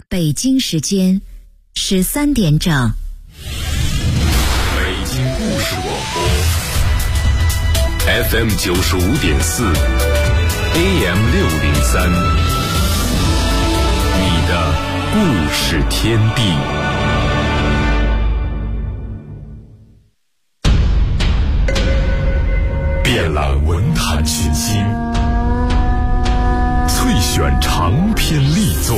北京时间13点整。 北京故事广播 FM 95.4 AM 603，你的故事天地。遍览文坛群星，萃选长篇力作，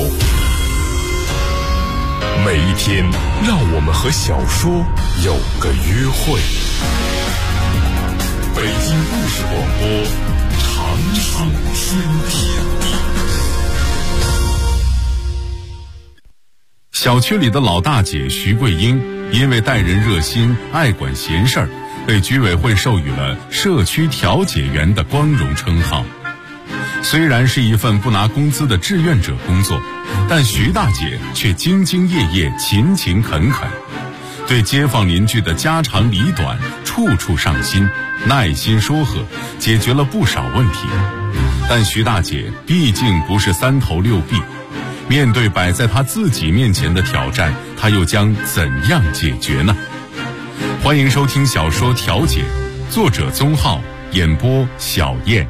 每一天让我们和小说有个约会。北京故事广播，长长天地。 小区里的老大姐徐桂英，因为待人热心、爱管闲事儿，被居委会授予了社区调解员的光荣称号。虽然是一份不拿工资的志愿者工作，但徐大姐却兢兢业业、勤勤恳恳，对街坊邻居的家长里短处处上心，耐心说和，解决了不少问题。但徐大姐毕竟不是三头六臂，面对摆在她自己面前的挑战，她又将怎样解决呢？欢迎收听小说《调解》，作者宗浩，演播小燕。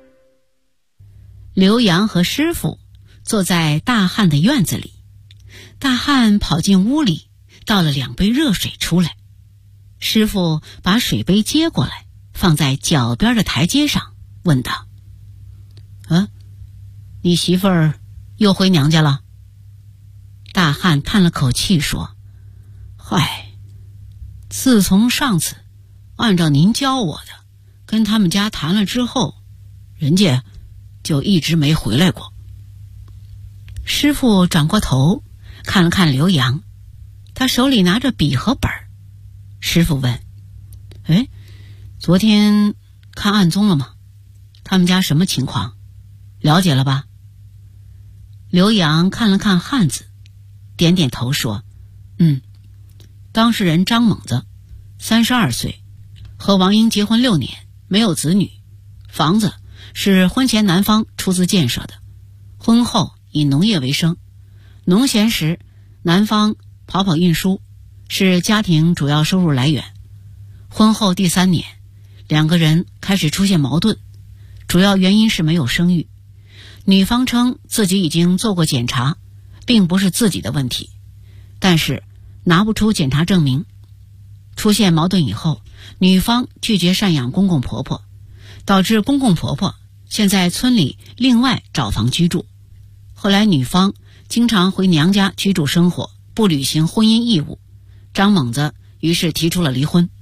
刘洋和师傅坐在大汉的院子里，大汉跑进屋里，倒了2杯热水出来。师傅把水杯接过来，放在脚边的台阶上，问道：你媳妇儿又回娘家了？大汉叹了口气说：嗨，自从上次按照您教我的跟他们家谈了之后，人家就一直没回来过。师傅转过头看了看刘洋，他手里拿着笔和本儿。师傅问：昨天看案宗了吗？他们家什么情况？了解了吧？刘洋看了看汉子，点点头说：当事人张猛子32岁，和王英结婚6年，没有子女，房子是婚前男方出资建设的，婚后以农业为生，农闲时男方跑运输，是家庭主要收入来源。婚后第3年，2个人开始出现矛盾，主要原因是没有生育。女方称自己已经做过检查，并不是自己的问题，但是拿不出检查证明。出现矛盾以后，女方拒绝赡养公公婆婆，导致公公婆婆现在村里另外找房居住。后来女方经常回娘家居住生活，不履行婚姻义务，张猛子于是提出了离婚。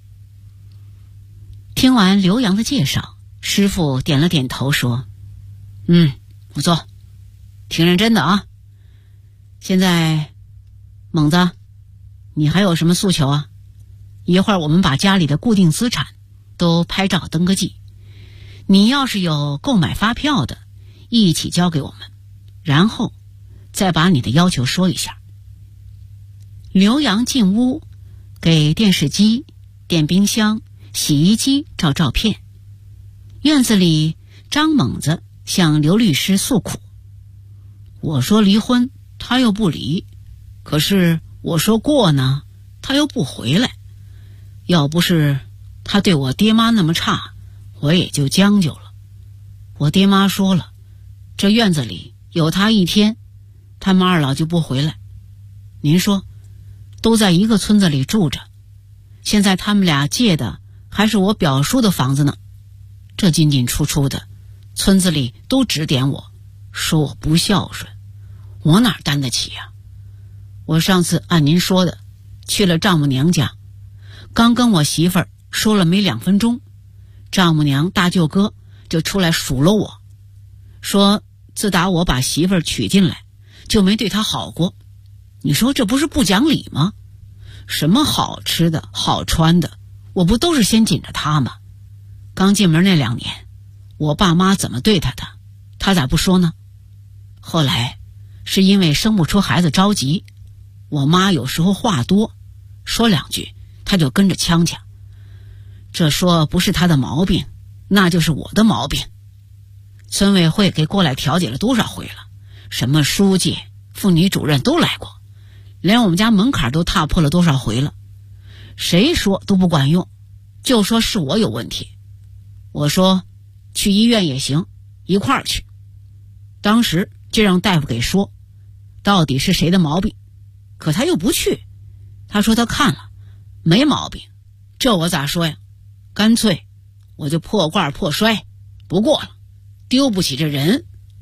听完刘洋的介绍，师傅点了点头说：不错，挺认真的啊。现在猛子，你还有什么诉求啊？一会儿我们把家里的固定资产都拍照登个记，你要是有购买发票的，一起交给我们，然后再把你的要求说一下。刘洋进屋，给电视机、电冰箱、洗衣机照照片。院子里，张猛子向刘律师诉苦：我说离婚，他又不离，可是我说过呢，他又不回来。要不是他对我爹妈那么差，我也就将就了。我爹妈说了，这院子里有他一天，他们二老就不回来。您说，都在一个村子里住着，现在他们俩借的还是我表叔的房子呢，这进进出出的，村子里都指点我，说我不孝顺，我哪担得起呀？我上次按您说的去了丈母娘家，刚跟我媳妇儿说了没2分钟，丈母娘大舅哥就出来数落我，说自打我把媳妇儿娶进来，就没对她好过。你说这不是不讲理吗？什么好吃的好穿的，我不都是先紧着她吗？刚进门那2年，我爸妈怎么对她的，她咋不说呢？后来是因为生不出孩子着急，我妈有时候话多，说2句她就跟着呛呛，这说不是她的毛病，那就是我的毛病。村委会给过来调解了多少回了，什么书记、 妇女主任都来过，连我们家门槛都踏破了多少回了，谁说都不管用，就说是我有问题。我说去医院也行，一块儿去。当时就让大夫给说到底是谁的毛病，可他又不去。他说他看了没毛病，这我咋说呀？干脆我就破罐破摔，不过了，丢不起这人。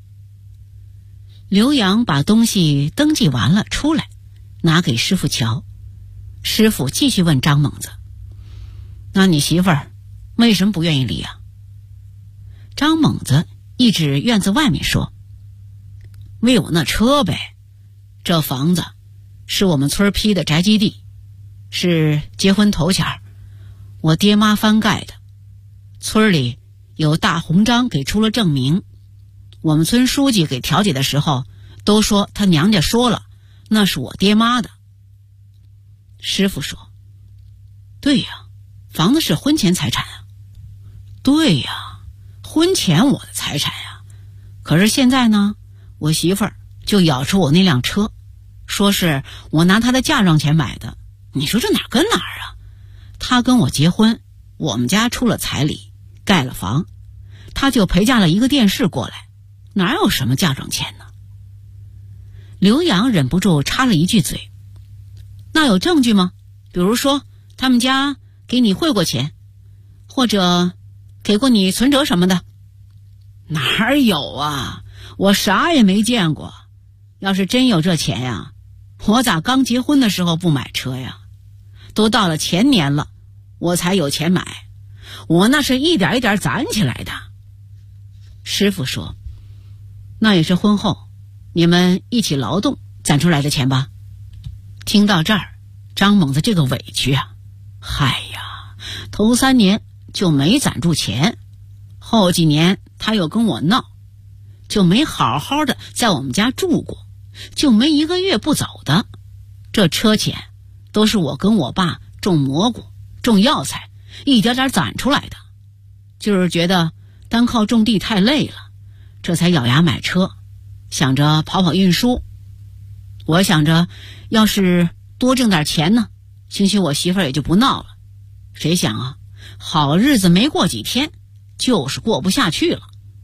刘洋把东西登记完了出来，拿给师傅瞧。师傅继续问张猛子：那你媳妇儿为什么不愿意离啊？张猛子一指院子外面说：为我那车呗，这房子是我们村批的宅基地，是结婚头前我爹妈翻盖的，村里有大红章给出了证明，我们村书记给调解的时候都说他娘家说了那是我爹妈的。师傅说：对呀，房子是婚前财产啊。对呀，婚前我的财产呀，可是现在呢，我媳妇儿就咬出我那辆车，说是我拿她的嫁妆钱买的。你说这哪跟哪儿啊？她跟我结婚，我们家出了彩礼，盖了房，她就陪嫁了一个电视过来，哪有什么嫁妆钱呢？刘洋忍不住插了一句嘴：那有证据吗？比如说他们家给你汇过钱，或者给过你存折什么的。哪有啊，我啥也没见过。要是真有这钱呀，我咋刚结婚的时候不买车呀？都到了前年了，我才有钱买，我那是一点一点攒起来的。师傅说：那也是婚后你们一起劳动攒出来的钱吧？听到这儿，张猛子这个委屈啊，嗨呀，头3年就没攒住钱，后几年他又跟我闹，就没好好的在我们家住过，就没1个月不走的。这车钱都是我跟我爸种蘑菇种药材一点点攒出来的，就是觉得单靠种地太累了，这才咬牙买车，想着跑跑运输。我想着要是多挣点钱呢，兴许我媳妇儿也就不闹了。谁想啊，好日子没过几天，就是过不下去了。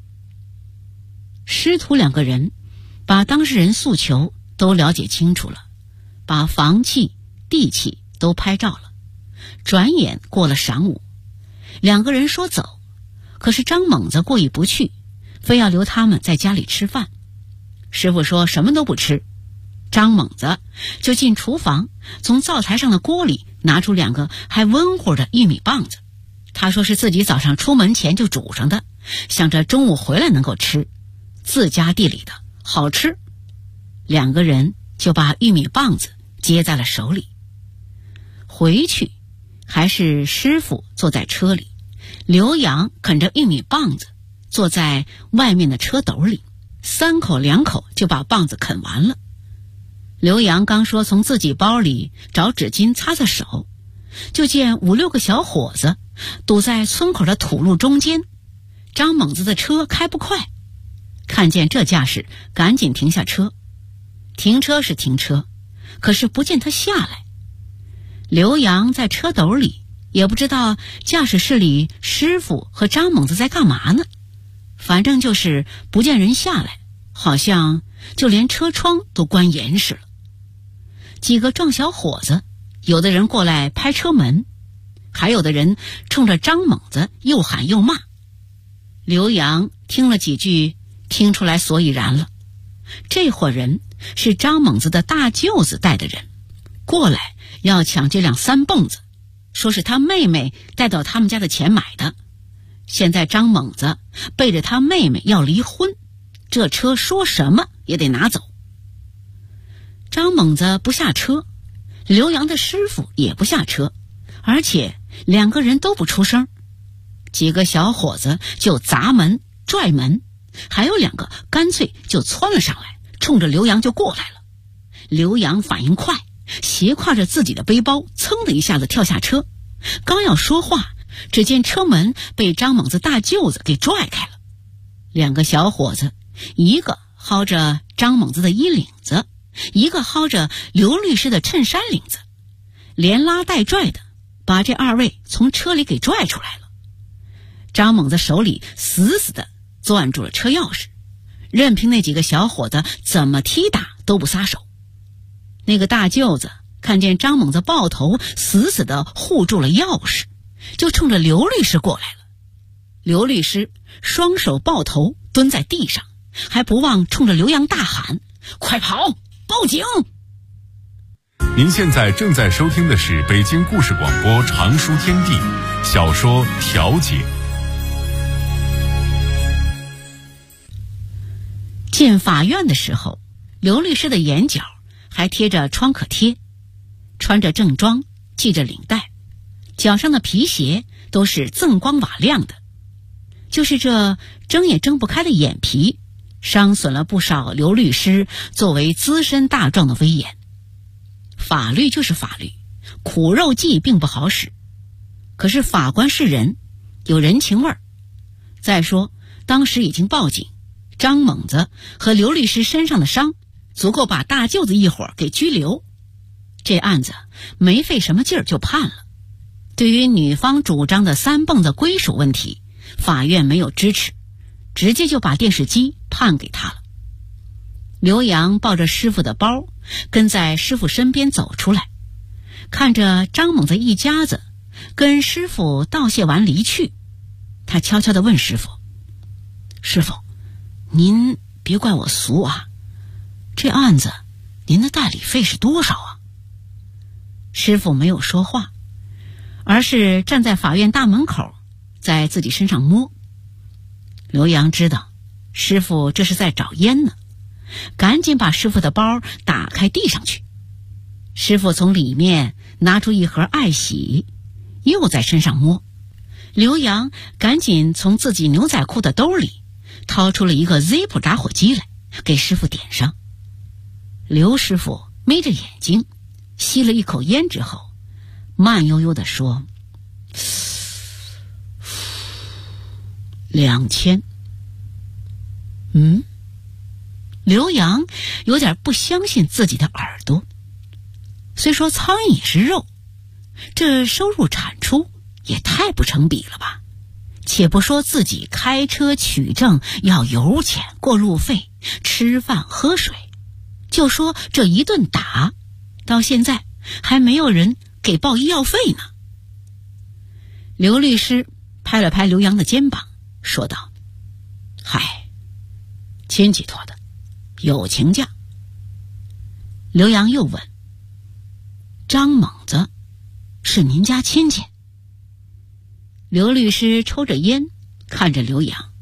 师徒2个人把当事人诉求都了解清楚了，把房契地契都拍照了。转眼过了晌午，2个人说走，可是张猛子过意不去，非要留他们在家里吃饭。师傅说什么都不吃，张猛子就进厨房，从灶台上的锅里拿出2个还温乎的玉米棒子。他说是自己早上出门前就煮上的，想着中午回来能够吃，自家地里的好吃。2个人就把玉米棒子接在了手里。回去还是师傅坐在车里，刘洋啃着玉米棒子坐在外面的车斗里，3口2口就把棒子啃完了。刘洋刚说从自己包里找纸巾擦擦手，就见5、6个小伙子堵在村口的土路中间。张猛子的车开不快，看见这架势，赶紧停下车。停车是停车，可是不见他下来。刘洋在车斗里，也不知道驾驶室里师傅和张猛子在干嘛呢，反正就是不见人下来，好像就连车窗都关严实了。几个壮小伙子，有的人过来拍车门，还有的人冲着张猛子又喊又骂。刘洋听了几句，听出来所以然了，这伙人是张猛子的大舅子带的人，过来要抢这辆3蹦子，说是他妹妹带到他们家的钱买的。现在张猛子背着他妹妹要离婚，这车说什么也得拿走。张猛子不下车，刘洋的师傅也不下车，而且2个人都不出声。几个小伙子就砸门拽门，还有2个干脆就窜了上来，冲着刘洋就过来了。刘洋反应快，斜挎着自己的背包，噌的一下子跳下车，刚要说话，只见车门被张猛子大舅子给拽开了。2个小伙子，一个薅着张猛子的衣领子， 一个薅着刘律师的衬衫领子，连拉带拽的把这二位从车里给拽出来了。张猛子手里死死地攥住了车钥匙，任凭那几个小伙子怎么踢打都不撒手。那个大舅子看见张猛子抱头死死地护住了钥匙，就冲着刘律师过来了。刘律师双手抱头蹲在地上，还不忘冲着刘洋大喊：快跑，报警！ 您现在正在收听的是北京故事广播常书天地小说《调解》。 进法院的时候，刘律师的眼角还贴着创可贴，穿着正装，系着领带，脚上的皮鞋都是锃光瓦亮的，就是这睁也睁不开的眼皮，伤损了不少刘律师作为资深大状的威严。法律就是法律，苦肉计并不好使，可是法官是人，有人情味儿。再说当时已经报警，张猛子和刘律师身上的伤足够把大舅子一伙给拘留，这案子没费什么劲儿就判了。对于女方主张的三蹦子归属问题，法院没有支持，直接就把电视机判给他了。刘洋抱着师傅的包，跟在师傅身边走出来，看着张猛子一家子跟师傅道谢完离去，他悄悄地问师傅：师傅，您别怪我俗啊，这案子您的代理费是多少啊？师傅没有说话，而是站在法院大门口，在自己身上摸。刘洋知道师傅这是在找烟呢，赶紧把师傅的包打开递上去。师傅从里面拿出一盒爱喜，又在身上摸。刘洋赶紧从自己牛仔裤的兜里掏出了一个 Zippo 打火机来，给师傅点上。刘师傅眯着眼睛吸了一口烟之后，慢悠悠地说：2000。刘洋有点不相信自己的耳朵。虽说苍蝇也是肉，这收入产出也太不成比了吧。且不说自己开车取证要油钱、过路费、吃饭喝水，就说这一顿打，到现在还没有人给报医药费呢。刘律师拍了拍刘洋的肩膀，说道：嗨，亲戚托的，友情价。刘洋又问：张猛子是您家亲戚？刘律师抽着烟看着刘洋：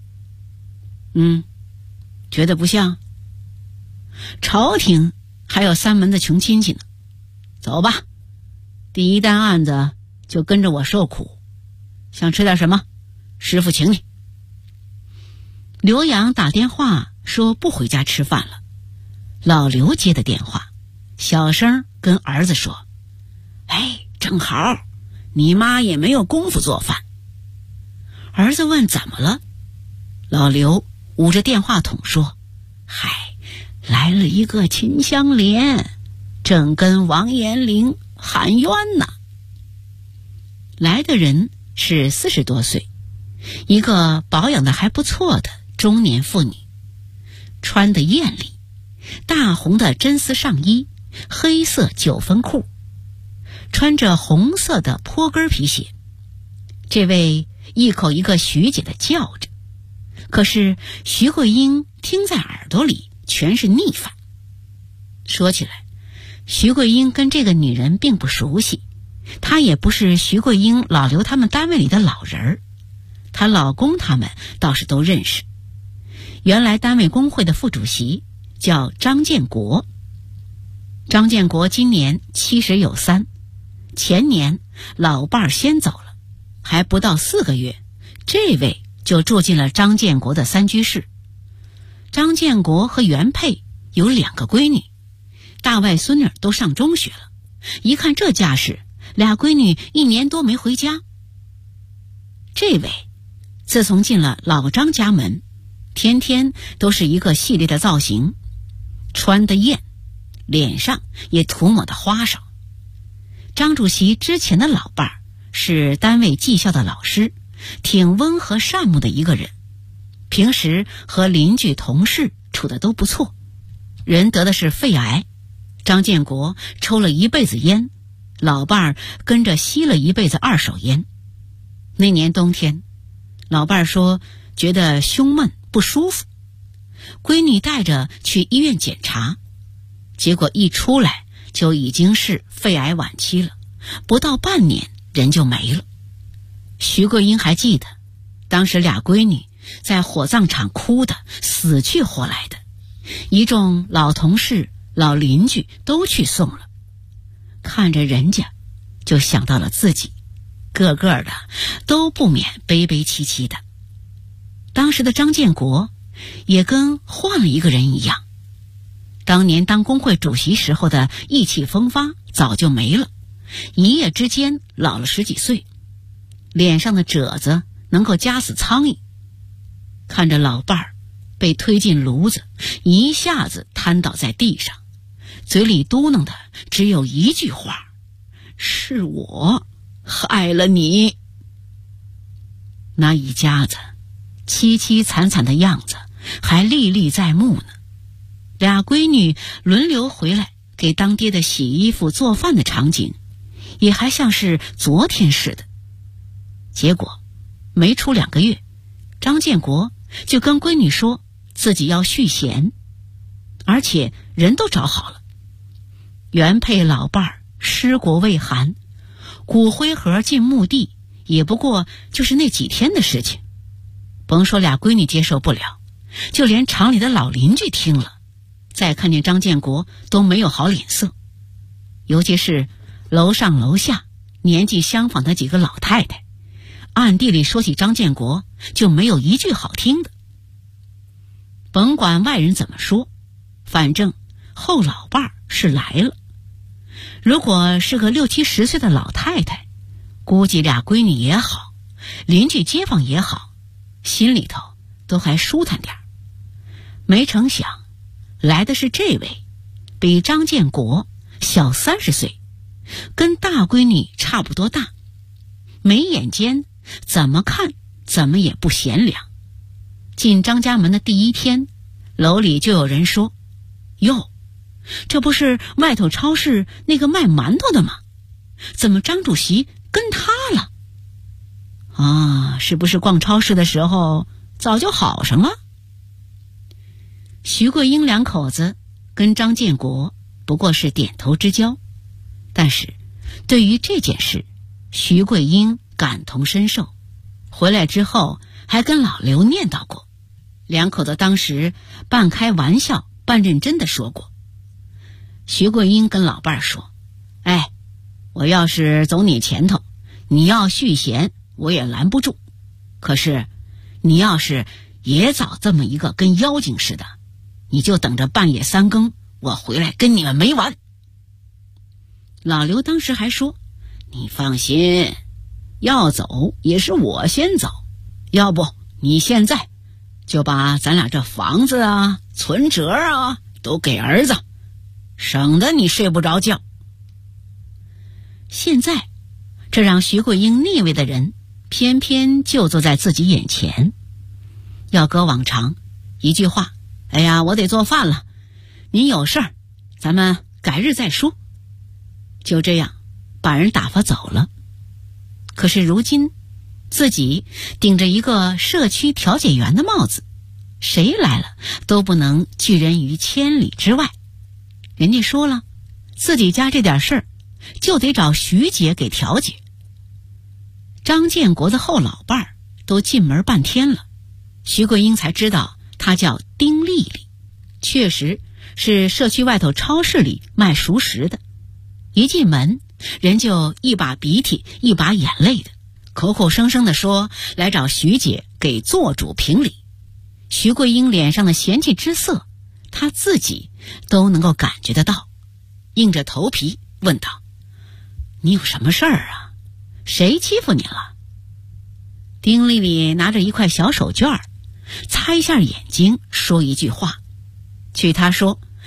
觉得不像？朝廷还有三门的穷亲戚呢。走吧，第一单案子就跟着我受苦。想吃点什么？师傅请你。刘洋打电话说不回家吃饭了，老刘接的电话，小声跟儿子说：正好，你妈也没有功夫做饭。儿子问怎么了，老刘捂着电话筒说：来了一个秦香莲，正跟王延龄喊冤呢。来的人是40多岁，一个保养的还不错的中年妇女，穿得艳丽，大红的真丝上衣，黑色9分裤，穿着红色的坡跟皮鞋。这位一口一个徐姐的叫着，可是徐桂英听在耳朵里全是逆反。说起来，徐桂英跟这个女人并不熟悉，她也不是徐桂英老刘他们单位里的老人儿，她老公他们倒是都认识。原来单位工会的副主席叫张建国，张建国今年70有3，前年老伴儿先走了，还不到4个月，这位就住进了张建国的3居室。张建国和原配有2个闺女，大外孙女都上中学了，一看这架势，2闺女1年多没回家。这位自从进了老张家门，天天都是一个系列的造型，穿得艳， 脸上也涂抹的花哨。张主席之前的老伴儿是单位技校的老师，挺温和善目的一个人，平时和邻居同事处得都不错。人得的是肺癌，张建国抽了一辈子烟，老伴儿跟着吸了一辈子二手烟。那年冬天，老伴儿说觉得胸闷不舒服，闺女带着去医院检查，结果一出来就已经是肺癌晚期了，不到半年人就没了。徐桂英还记得，当时俩闺女在火葬场哭得死去活来的，一众老同事老邻居都去送了，看着人家就想到了自己，个个的都不免悲悲戚戚的。当时的张建国也跟换了一个人一样，当年当工会主席时候的意气风发早就没了，一夜之间老了10几岁，脸上的褶子能够夹死苍蝇。看着老伴儿被推进炉子，一下子瘫倒在地上，嘴里嘟囔的只有一句话：是我害了你。那一家子凄凄惨惨的样子还历历在目呢。俩闺女轮流回来给当爹的洗衣服做饭的场景也还像是昨天似的。结果没出2个月，张建国就跟闺女说自己要续弦，而且人都找好了。原配老伴儿尸国未寒，骨灰盒进墓地也不过就是那几天的事情。甭说俩闺女接受不了，就连厂里的老邻居听了，再看见张建国都没有好脸色。尤其是楼上楼下年纪相仿的几个老太太，暗地里说起张建国就没有一句好听的。甭管外人怎么说，反正后老伴儿是来了。如果是个60、70岁的老太太，估计俩闺女也好，邻居街坊也好，心里头都还舒坦点儿。没成想来的是这位，比张建国小30岁，跟大闺女差不多大，眉眼间怎么看怎么也不贤良。进张家门的第一天，楼里就有人说：哟，这不是外头超市那个卖馒头的吗？怎么张主席跟他了？啊，是不是逛超市的时候早就好上了？徐桂英两口子跟张建国不过是点头之交，但是对于这件事，徐桂英感同身受，回来之后还跟老刘念叨过。两口子当时半开玩笑半认真地说过。徐桂英跟老伴儿说：哎，我要是走你前头，你要续弦我也拦不住，可是你要是也找这么一个跟妖精似的，你就等着半夜3更我回来跟你们没完。老刘当时还说：你放心，要走也是我先走，要不你现在就把咱俩这房子啊存折啊都给儿子，省得你睡不着觉。现在这让徐桂英逆位的人偏偏就坐在自己眼前。要搁往常，一句话：哎呀，我得做饭了，您有事儿咱们改日再说，就这样把人打发走了。可是如今自己顶着一个社区调解员的帽子，谁来了都不能拒人于千里之外。人家说了，自己家这点事儿就得找徐姐给调解。张建国的后老伴儿都进门半天了，徐桂英才知道他叫丁丽丽，确实是社区外头超市里卖熟食的。一进门，人就一把鼻涕一把眼泪的，口口声声地说来找徐姐给做主评理。徐桂英脸上的嫌弃之色，她自己都能够感觉得到，硬着头皮问道：你有什么事儿啊？谁欺负你了？丁丽丽拿着一块小手绢擦一下眼睛，说一句话。据她说，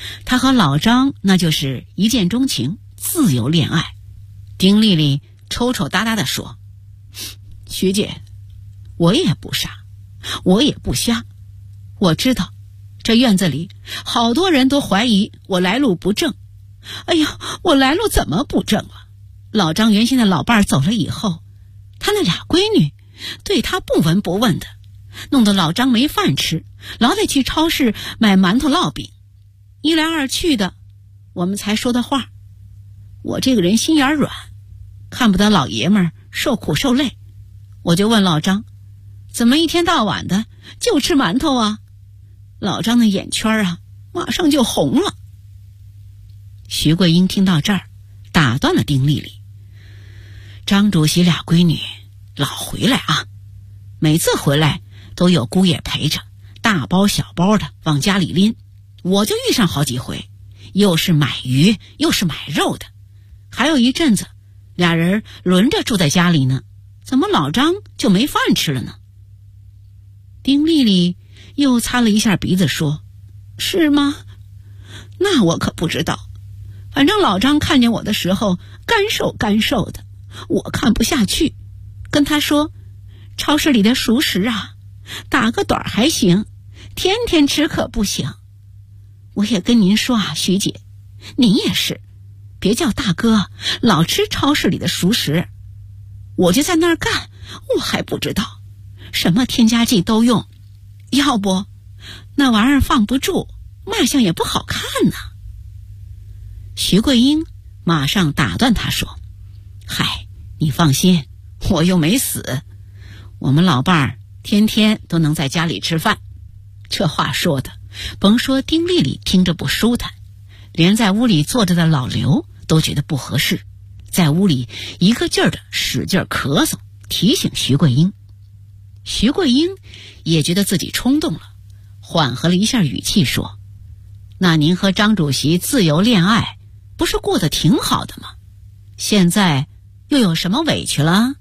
他和老张那就是一见钟情，自由恋爱。丁丽丽抽抽搭搭地说：徐姐，我也不傻，我也不瞎，我知道这院子里好多人都怀疑我来路不正。哎呀，我来路怎么不正了？老张原先的老伴儿走了以后，他那俩闺女对他不闻不问的，弄得老张没饭吃，老得去超市买馒头烙饼。一来二去的，我们才说的话。我这个人心眼软，看不得老爷们儿受苦受累，我就问老张，怎么一天到晚的就吃馒头啊？老张的眼圈啊马上就红了。徐桂英听到这儿，打断了丁丽丽：张主席俩闺女老回来啊，每次回来都有姑爷陪着，大包小包的往家里拎，我就遇上好几回，又是买鱼又是买肉的。还有一阵子俩人轮着住在家里呢，怎么老张就没饭吃了呢？丁丽丽又擦了一下鼻子说：是吗？那我可不知道，反正老张看见我的时候干瘦的，我看不下去，跟他说，超市里的熟食啊，打个短还行，天天吃可不行。我也跟您说啊，徐姐，您也是，别叫大哥老吃超市里的熟食。我就在那儿干，我还不知道什么添加剂都用，要不那玩意儿放不住，卖相也不好看呢。徐桂英马上打断他说：嗨，你放心，我又没死，我们老伴儿天天都能在家里吃饭。这话说的，甭说丁丽丽听着不舒坦，连在屋里坐着的老刘都觉得不合适，在屋里一个劲儿的使劲咳嗽，提醒徐桂英。徐桂英也觉得自己冲动了，缓和了一下语气说：那您和张主席自由恋爱不是过得挺好的吗？现在又有什么委屈了？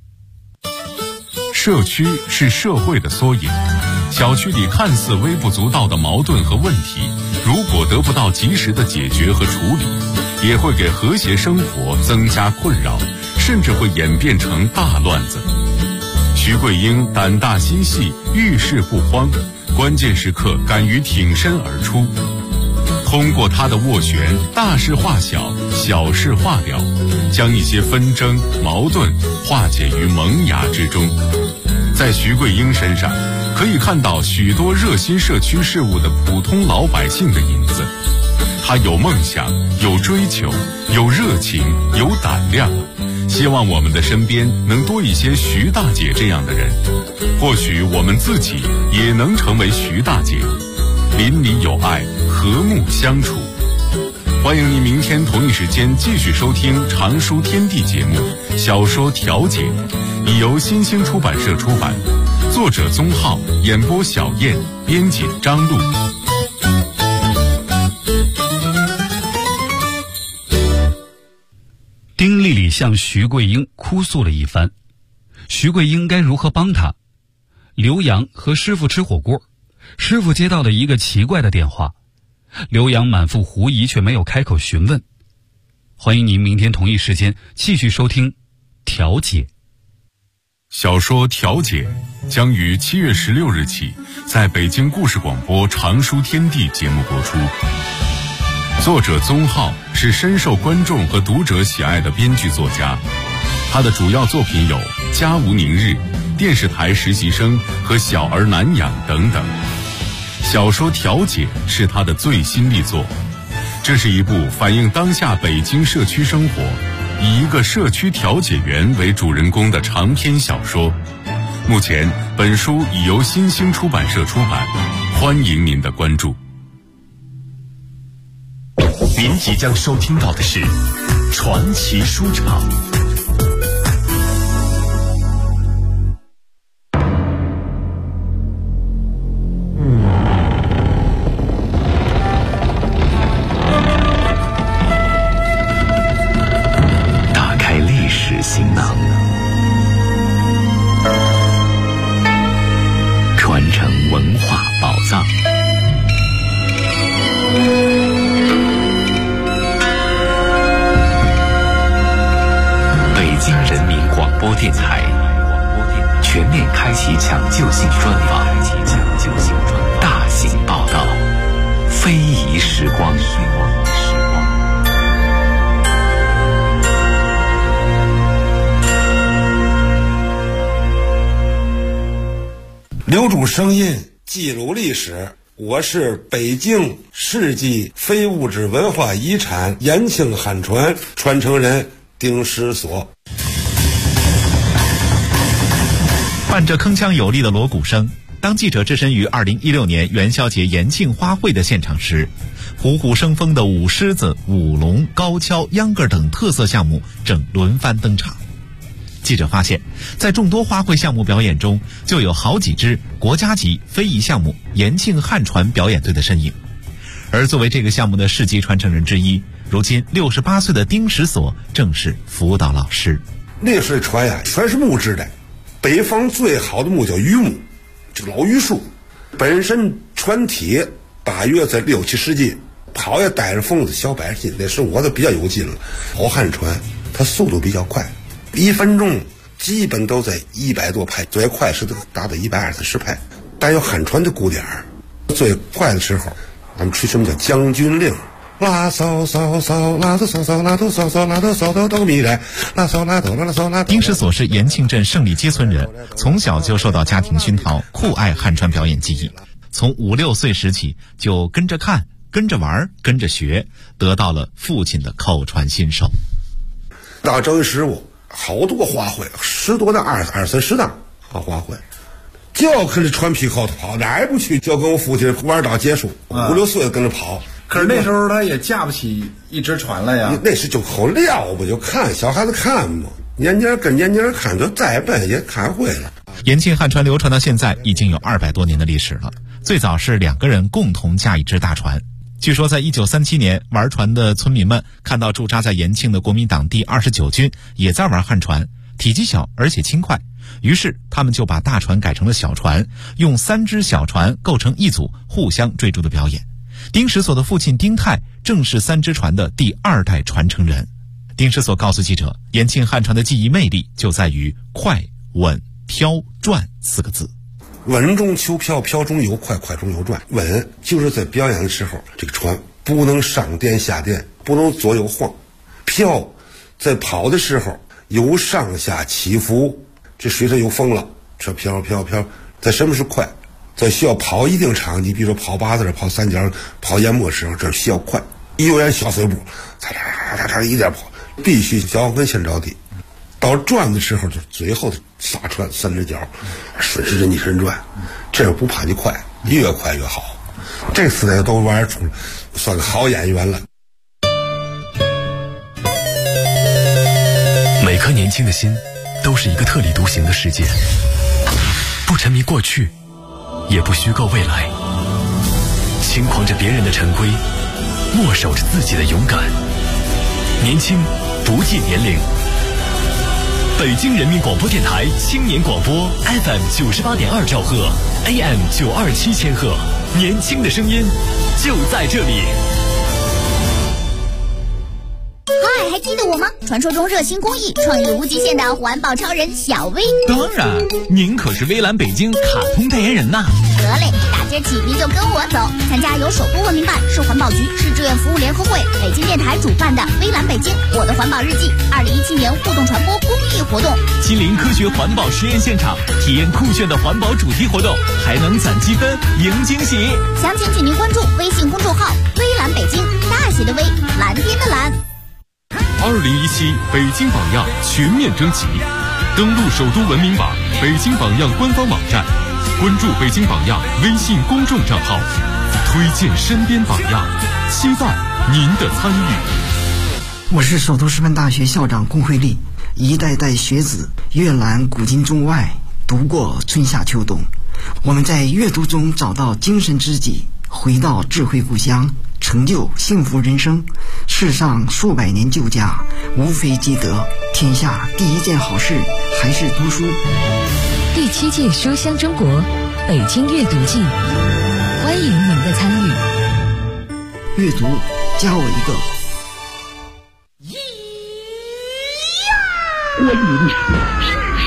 社区是社会的缩影，小区里看似微不足道的矛盾和问题，如果得不到及时的解决和处理，也会给和谐生活增加困扰，甚至会演变成大乱子。徐桂英胆大心细，遇事不慌，关键时刻敢于挺身而出。通过他的斡旋，大事化小，小事化了，将一些纷争矛盾化解于萌芽之中。在徐桂英身上可以看到许多热心社区事务的普通老百姓的影子。他有梦想，有追求，有热情，有胆量，希望我们的身边能多一些徐大姐这样的人，或许我们自己也能成为徐大姐，邻里有爱，和睦相处。欢迎您明天同一时间继续收听《常书天地》节目《小说调解》，已由新兴出版社出版，作者宗浩，演播小燕，编辑张璐。 丁丽丽向徐桂英哭诉了一番，徐桂英该如何帮她？刘洋和师傅吃火锅，师傅接到了一个奇怪的电话，刘洋满腹狐疑却没有开口询问。欢迎您明天同一时间继续收听《调解》。 小说《调解》将于7月16日起在北京故事广播《常书天地》节目播出。作者宗浩是深受观众和读者喜爱的编剧作家，他的主要作品有《家无宁日》、电视台实习生和小儿难养等等。小说《调解》是他的最新力作，这是一部反映当下北京社区生活，以一个社区调解员为主人公的长篇小说。目前本书已由新兴出版社出版，欢迎您的关注。 您即将收听到的是传奇书场。 打开历史行囊，传承文化宝藏。 电台全面开启抢救性专访，大型报道，非遗时光。 留住声音，记录历史。我是北京世纪非物质文化遗产延庆汉传传承人丁石锁。 伴着铿锵有力的锣鼓声，当记者置身于2016年元宵节延庆花卉的现场时，虎虎生风的舞狮子、舞龙、高跷、秧歌等特色项目正轮番登场。记者发现，在众多花卉项目表演中，就有好几支国家级非遗项目延庆汉传表演队的身影。而作为这个项目的世级传承人之一，如今68岁的丁石锁正是辅导老师。 那时候船呀，全是木质的，北方最好的木叫榆木，这个老榆树，本身船体大约在6、7十斤，跑也带着缝子小100斤，那时候我都比较有劲了。跑汉船，它速度比较快。1分钟基本都在100多拍，最快是达到120、140拍。但有汉传的鼓点儿，最快的时候，咱们吹什么叫将军令，拉骚骚骚，拉骚骚骚，拉哆骚骚，拉哆骚哆哆咪来，拉骚拉哆拉骚拉。 丁石锁是延庆镇胜利街村人，从小就受到家庭熏陶，酷爱汉传表演技艺。从5、6岁时起，就跟着看、跟着玩、跟着学，得到了父亲的口传心授。 到正师傅。好多花卉，10多档、20、30档花卉，就要跟着船皮后头跑，哪儿也不去，就跟我父亲玩到结束，5、6岁跟着跑。 可是那时候他也架不起一只船了呀。 那时就好撂不就看小孩子看嘛，年年跟年年看，就再笨也看会了。 延庆汉传流传到现在已经有200多年的历史了。最早是2个人共同驾一只大船。据说在1937年，玩船的村民们看到驻扎在延庆的国民党第29军也在玩汉船，体积小而且轻快，于是他们就把大船改成了小船，用3只小船构成一组，互相追逐的表演。丁石锁的父亲丁泰正是3只船的第2代传承人。丁石锁告诉记者，延庆汉传的技艺魅力就在于快、稳、飘、转4个字。 稳中求飘，飘中有快，快中有转。稳就是在表演的时候，这个船不能上颠下颠，不能左右晃。飘在跑的时候有上下起伏，这水上有风了，这飘飘飘。在什么是快？在需要跑一定场地，比如说跑8字、跑3角、跑淹没时候，这需要快。有点小碎步，嚓嚓嚓嚓一点跑，必须脚跟先着地。到转的时候，就最后的刹车3只脚，顺时针逆时针转，这不怕你快，越快越好。这4代都玩出了，算个好演员了。 每颗年轻的心，都是一个特立独行的世界，不沉迷过去，也不虚构未来，轻狂着别人的陈规，默守着自己的勇敢。年轻不计年龄。北京人民广播电台青年广播 FM 98.2兆赫 AM 927千赫，年轻的声音就在这里。 嗨，还记得我吗？传说中热心公益、创意无极限的环保超人小薇。 当然，您可是微蓝北京卡通代言人呐。 得嘞，打今儿起您就跟我走，参加由首都文明办、市环保局、市志愿服务联合会、北京电台主办的微蓝北京我的环保日记2017年互动传播公益活动， 亲临科学环保实验现场，体验酷炫的环保主题活动，还能攒积分赢惊喜。 详情请您关注微信公众号微蓝北京，大写的微，蓝天的蓝。 2017北京榜样全面征集，登录首都文明榜、北京榜样官方网站，关注北京榜样微信公众账号，推荐身边榜样，期待您的参与。 我是首都师范大学校长龚慧丽，一代代学子阅览古今中外，读过春夏秋冬，我们在阅读中找到精神知己，回到智慧故乡，成就幸福人生。世上数百年旧家，无非积德，天下第一件好事还是读书。 第7届书香中国北京阅读季，欢迎您的参与。 阅读加我一个。 关于历史，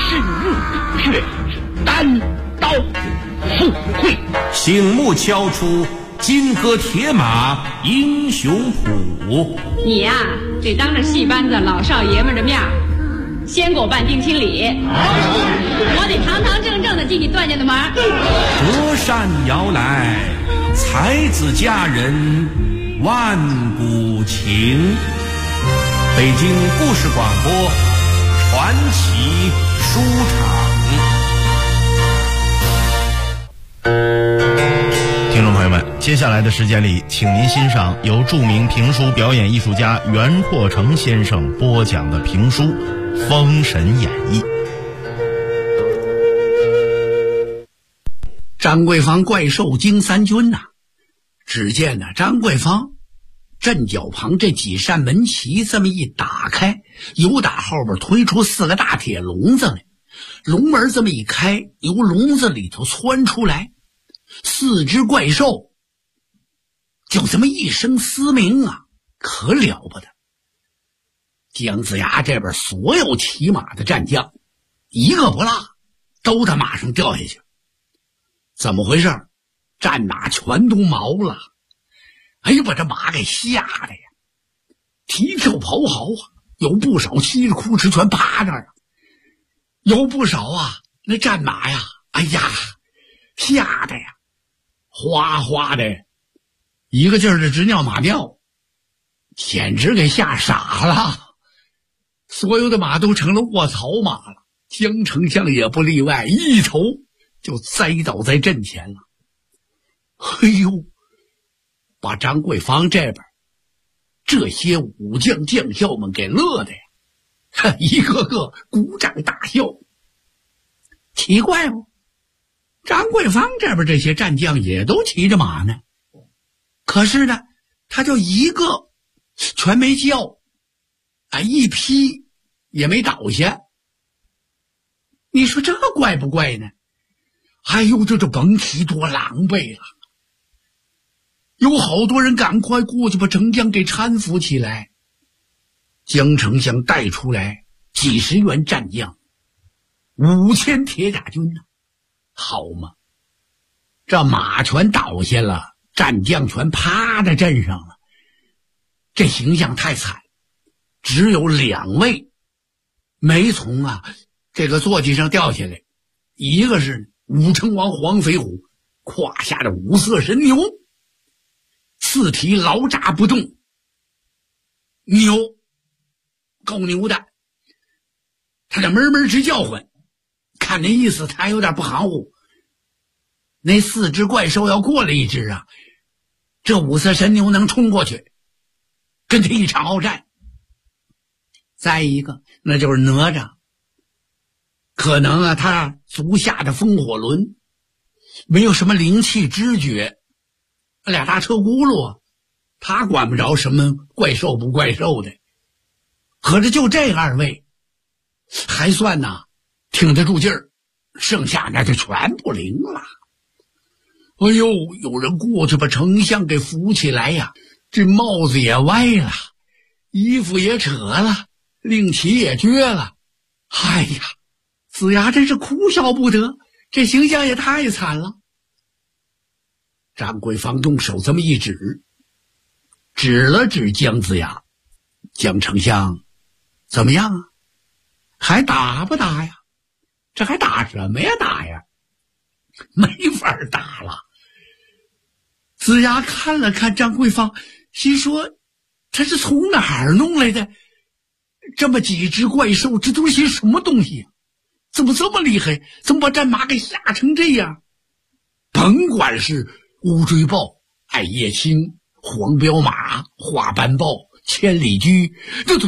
血单刀赴会， 醒目敲出金戈铁马英雄谱。 你呀，得当着戏班子老少爷们的面先给我办定亲礼，我得堂堂正正的进你段家的门。 隔山遥来，才子佳人万古情。北京故事广播传奇书场。 听众朋友们，接下来的时间里，请您欣赏由著名评书表演艺术家袁阔成先生播讲的评书《封神演义》。 张桂芳怪兽惊三军呐！只见张桂芳阵脚旁这几扇门旗这么一打开，由打后边推出4个大铁笼子来，笼门这么一开，由笼子里头窜出来4只怪兽，就这么一声嘶鸣啊，可了不得！姜子牙这边所有骑马的战将一个不落，都在马上掉下去。怎么回事？战马全都毛了，哎呀，把这马给吓得呀，啼跳咆嚎啊！有不少稀里哭哧全趴那儿，有不少啊，那战马呀，哎呀，吓得呀，哗哗的，一个劲儿的直尿马尿，简直给吓傻了。所有的马都成了卧槽马了，姜丞相也不例外，一头就栽倒在阵前了。哎呦，把张桂芳这边这些武将将校们给乐的呀，一个个鼓掌大笑。奇怪不？张桂芳这边这些战将也都骑着马呢，可是呢，他就一个全没叫，一匹也没倒下。你说这怪不怪呢？哎呦，这甭提多狼狈了。有好多人赶快过去把丞相给搀扶起来。姜丞相带出来几十员战将，5000铁甲军呢，好嘛，这马全倒下了，战将全趴在阵上了，这形象太惨。只有2位没从这个坐骑上掉下来，一个是武成王黄飞虎胯下的5色神牛，四蹄老扎不动，牛够牛的，他这闷闷直叫唤，看那意思他有点不含糊。那4只怪兽要过来一只这5色神牛能冲过去跟他一场鏖战。再一个那就是哪吒，可能他足下的风火轮没有什么灵气知觉，2大车轱辘他管不着什么怪兽不怪兽的。合着就这2位还算挺得住劲儿，剩下那就全不灵了。哎呦，有人过去把丞相给扶起来呀，这帽子也歪了，衣服也扯了，令旗也撅了。哎呀，子牙真是哭笑不得，这形象也太惨了。张桂芳用手这么一指，指了指姜子牙。姜丞相怎么样还打不打呀？这还打什么呀？打呀，没法打了。子牙看了看张桂芳，心说他是从哪儿弄来的这么几只怪兽？这都是些什么东西怎么这么厉害？怎么把战马给吓成这样？甭管是乌骓豹、艾叶青、黄骠马、花斑豹、千里驹，都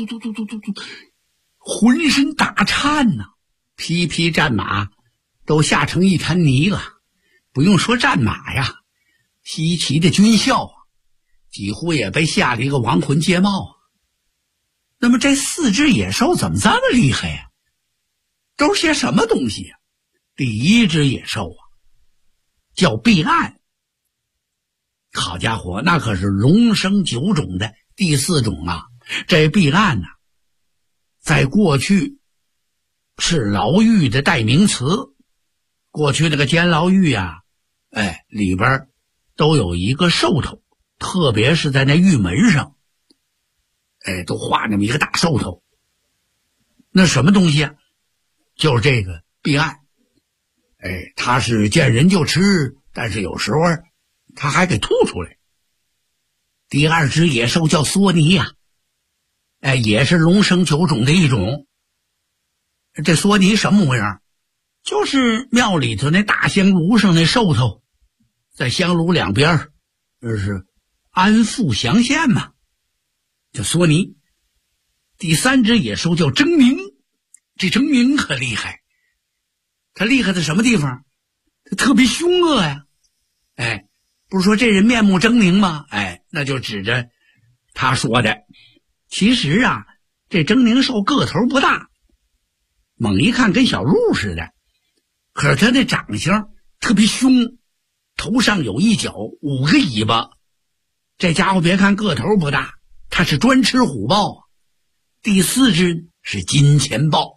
浑身打颤匹匹战马都吓成一滩泥了。不用说战马呀，西岐的军校几乎也被吓了一个亡魂皆冒。那么这4只野兽怎么这么厉害呀？都是些什么东西呀？第一只野兽叫碧岸，好家伙，那可是龙生9种的第4种这碧岸在过去是牢狱的代名词。过去那个监牢狱啊，里边都有一个兽头，特别是在那狱门上，都画那么一个大兽头。那什么东西啊？就是这个避案。他是见人就吃，但是有时候他还给吐出来。第二只野兽叫索尼呀，也是龙生九种的一种。这索尼什么模样？就是庙里头那大香炉上那兽头，在香炉两边就是安富祥县嘛，叫索尼。第三只野兽叫狰狞，这狰狞可厉害。他厉害在什么地方？他特别凶恶呀。不是说这人面目狰狞吗？那就指着他说的。其实啊，这狰狞兽个头不大，猛一看跟小鹿似的，可是他那长相特别凶，头上有一角5个尾巴。这家伙别看个头不大，他是专吃虎豹啊。第4只是金钱豹。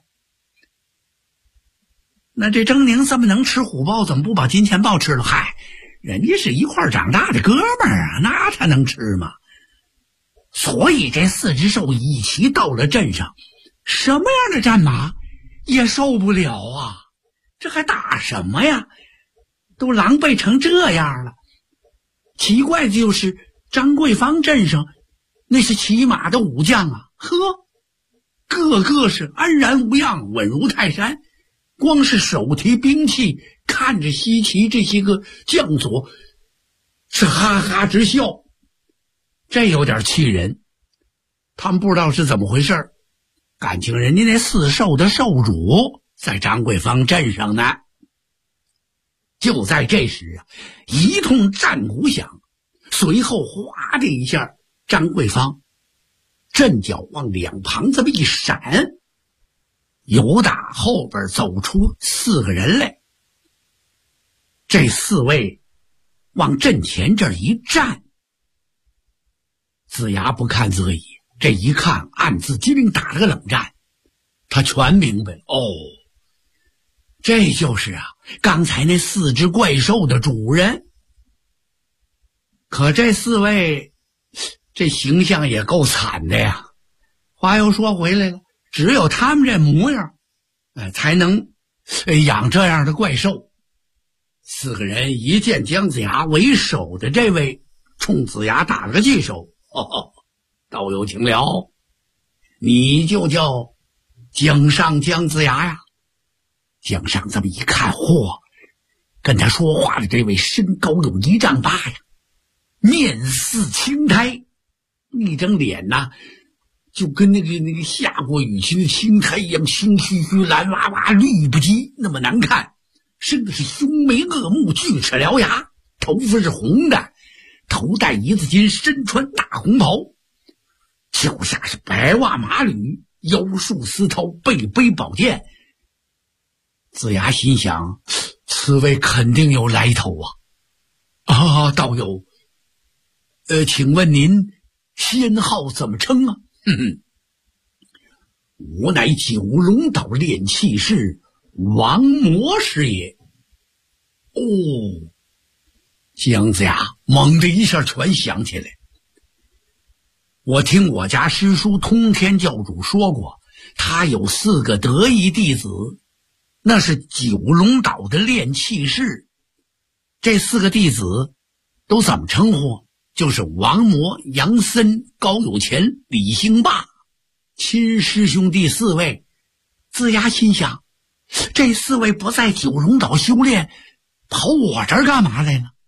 那这狰狞这么能吃虎豹，怎么不把金钱豹吃了？嗨，人家是一块长大的哥们儿啊，那他能吃吗？所以这4只兽一齐到了镇上，什么样的战马也受不了啊！这还打什么呀？都狼狈成这样了。奇怪的就是张桂芳镇上那是骑马的武将啊，个个是安然无恙，稳如泰山。光是手提兵器，看着西岐这些个将佐是哈哈直笑，这有点气人。他们不知道是怎么回事，感情人家那4兽的兽主在张桂芳镇上呢。就在这时啊，一通战鼓响，随后哗的一下，张桂芳阵脚往两旁这么一闪，由打后边走出4个人来。这4位往阵前这一站，子牙不看则已，这一看暗自机灵打了个冷战，他全明白了。这就是啊，刚才那4只怪兽的主人。可这4位这形象也够惨的呀。话又说回来了，只有他们这模样才能养这样的怪兽。4个人一见姜子牙为首的这位，冲子牙打了个记手。道友请了，你就叫姜尚姜子牙呀。姜尚这么一看，跟他说话的这位身高有1丈8呀，面似青苔，一张脸呐，就跟那个下过雨期的青苔一样，青须须蓝哇哇绿不羁，那么难看。生的是凶眉恶目，锯齿獠牙，头发是红的，头戴一字巾，身穿大红袍，脚下是白袜马履，腰束丝绦，背背宝剑。子牙心想，此位肯定有来头啊！道友，请问您先号怎么称啊？我乃九龙岛炼气士王魔师也。姜子牙猛的一下全想起来。我听我家师叔通天教主说过，他有4个得意弟子，那是九龙岛的炼气士。这4个弟子都怎么称呼？就是王魔、杨森、高有钱、李兴霸。亲师兄弟4位。子牙心想，这4位不在九龙岛修炼，跑我这儿干嘛来了？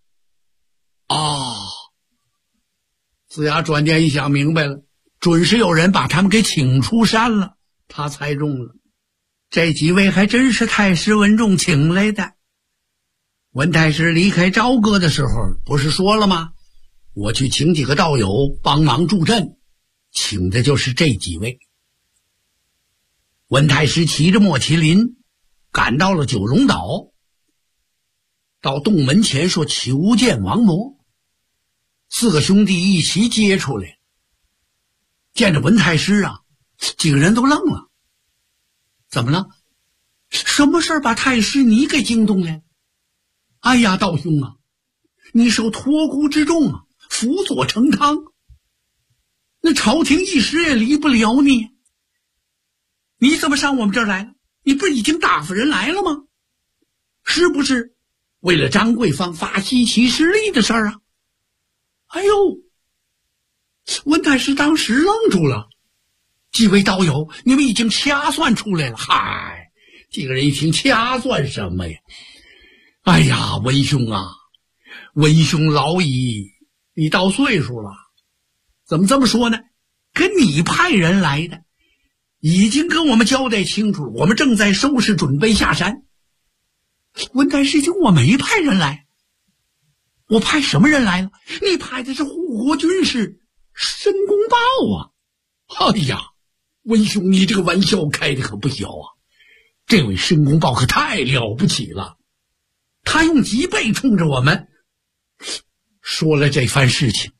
子牙转念一想明白了，准是有人把他们给请出山了，他猜中了。这几位还真是太师文仲请来的。文太师离开朝歌的时候不是说了吗？我去请几个道友帮忙助阵，请的就是这几位。文太师骑着莫麒麟赶到了九龙岛，到洞门前说求见王魔。4个兄弟一齐接出来，见着文太师啊，几个人都愣了。怎么了？ 什么事儿把太师你给惊动了？哎呀，道兄啊，你受托孤之重啊，辅佐成汤，那朝廷一时也离不了你。你怎么上我们这儿来了？你不是已经打发人来了吗？是不是为了张桂芳发西岐失利的事儿啊？哎呦，文太师当时愣住了。几位道友，你们已经掐算出来了。嗨，几个人一听掐算什么呀？哎呀，文兄啊，文兄老矣，你到岁数了。怎么这么说呢？跟你派人来的，已经跟我们交代清楚了，我们正在收拾准备下山。文太师兄，我没派人来。我派什么人来了？你派的是护国军师申公豹啊！哎呀，文兄，你这个玩笑开的可不小啊！这位申公豹可太了不起了，他用脊背冲着我们说了这番事情。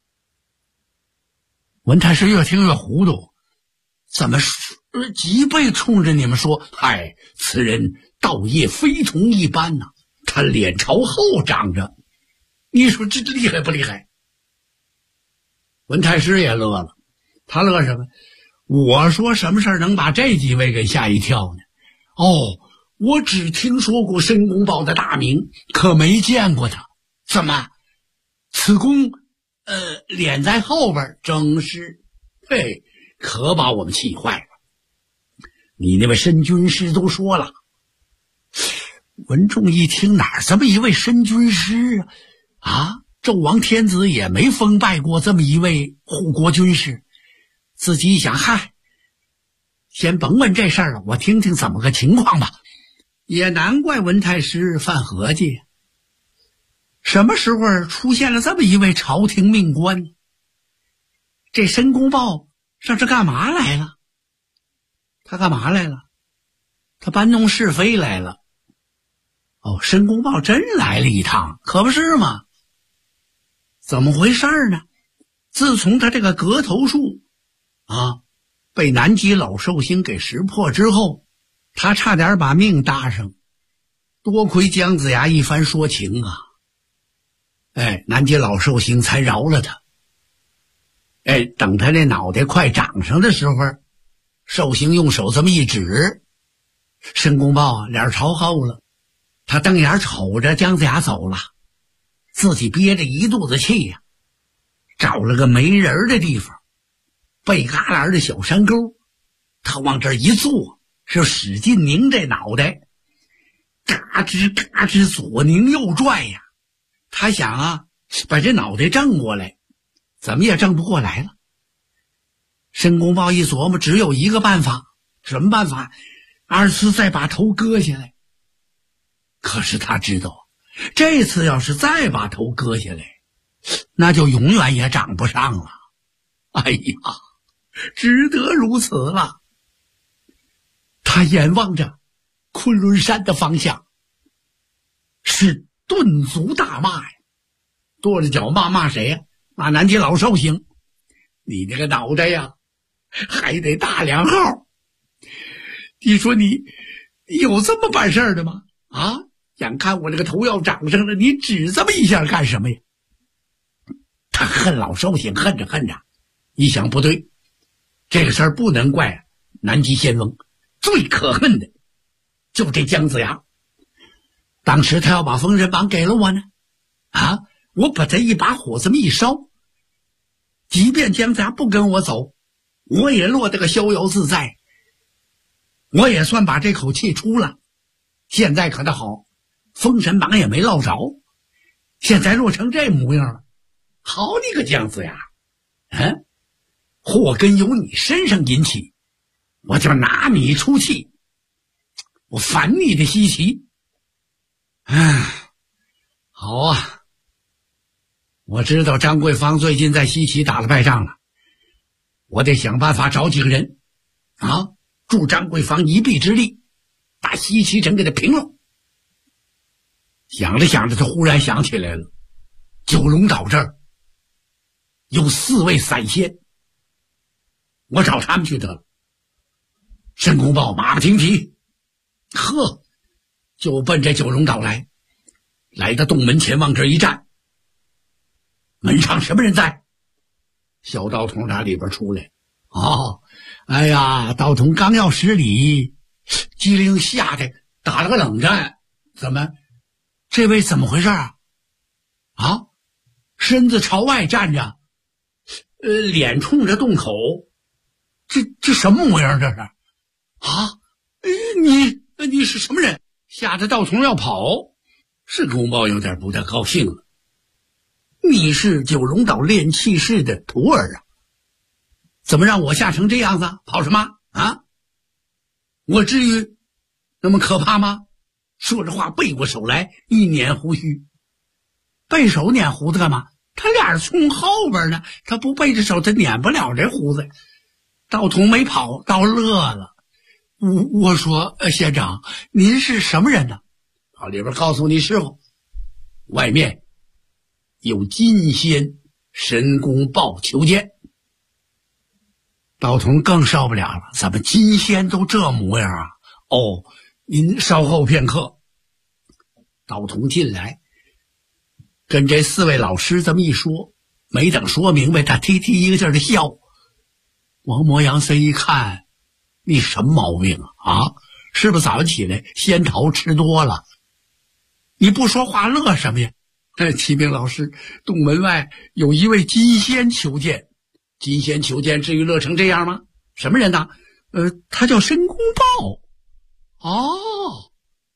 文太师越听越糊涂，怎么脊背冲着你们说？嗨，此人道业非同一般呐，他脸朝后长着，你说这厉害不厉害？文太师也乐了，他乐什么？我说什么事儿能把这几位给吓一跳呢？哦，我只听说过申公豹的大名，可没见过他。怎么？此公脸在后边，正是，嘿，可把我们气坏了。你那位申军师都说了。文仲一听，哪儿这么一位申军师啊？纣王天子也没封拜过这么一位护国军师。自己一想，嗨，先甭问这事儿了，我听听怎么个情况吧。也难怪文太师犯合计，什么时候出现了这么一位朝廷命官？这申公豹上这干嘛来了？他干嘛来了？他搬弄是非来了。哦，申公豹真来了一趟，可不是吗？怎么回事呢？自从他这个格头术啊被南极老寿星给识破之后，他差点把命搭上，多亏姜子牙一番说情啊，南极老寿星才饶了他。等他那脑袋快长上的时候，寿星用手这么一指，申公豹脸朝后了，他瞪眼瞅着姜子牙走了，自己憋着一肚子气呀，找了个没人的地方，背旮旯的小山沟，他往这儿一坐，是使劲拧这脑袋，嘎吱嘎吱左拧右拽呀。他想啊，把这脑袋正过来，怎么也正不过来了。申公豹一琢磨，只有一个办法。什么办法？二次再把头割下来。可是他知道，这次要是再把头割下来，那就永远也长不上了。哎呀，只得如此了。他眼望着昆仑山的方向，是顿足大骂呀，跺着脚骂谁呀？骂南极老寿星。你这个脑袋呀，还得大2号。你说你有这么办事的吗？啊，眼看我这个头要长上了，你指这么一下干什么呀？他恨老寿星，恨着恨着，一想不对，这个事儿不能怪南极仙翁，最可恨的就这姜子牙。当时他要把封神榜给了我呢，啊，我把他一把火这么一烧，即便姜子牙不跟我走，我也落得个逍遥自在，我也算把这口气出了。现在可倒好，封神榜也没落着，现在落成这模样了。好你个姜子牙，祸根由你身上引起，我就拿你出气，我反你的西岐。好啊，我知道张桂芳最近在西岐打了败仗了，我得想办法找几个人啊，助张桂芳一臂之力，把西岐城给他平了。想着想着，他忽然想起来了，九龙岛这儿有4位散仙，我找他们去得了。申公豹马不停蹄， 呵，就奔这九龙岛来。来到洞门前，往这一站，门上什么人在？小道童打里边出来。哦，哎呀，道童刚要施礼，机灵吓得打了个冷战。怎么？这位怎么回事啊？啊，身子朝外站着，脸冲着洞口，这什么模样？这是啊？你是什么人？吓得道童要跑。申公豹有点不太高兴了。你是九龙岛炼气士的徒儿啊？怎么让我吓成这样子？跑什么啊？我至于那么可怕吗？说着话背过手来，一捻胡须。背手捻胡子干嘛？他脸冲后边呢，他不背着手他捻不了这胡子。道童没跑，倒乐了。我说县长，您是什么人呢？到里边告诉你师傅，外面有金仙申公豹求见。道童更受不了了，怎么金仙都这模样啊？哦，您稍后片刻。道童进来，跟这4位老师这么一说，没等说明白，他提一个劲儿的笑。王摩杨森一看，你什么毛病啊？是不是早上起来仙桃吃多了？你不说话乐什么呀？启明老师，洞门外有一位金仙求见。金仙求见，至于乐成这样吗？什么人呢？他叫申公豹。哦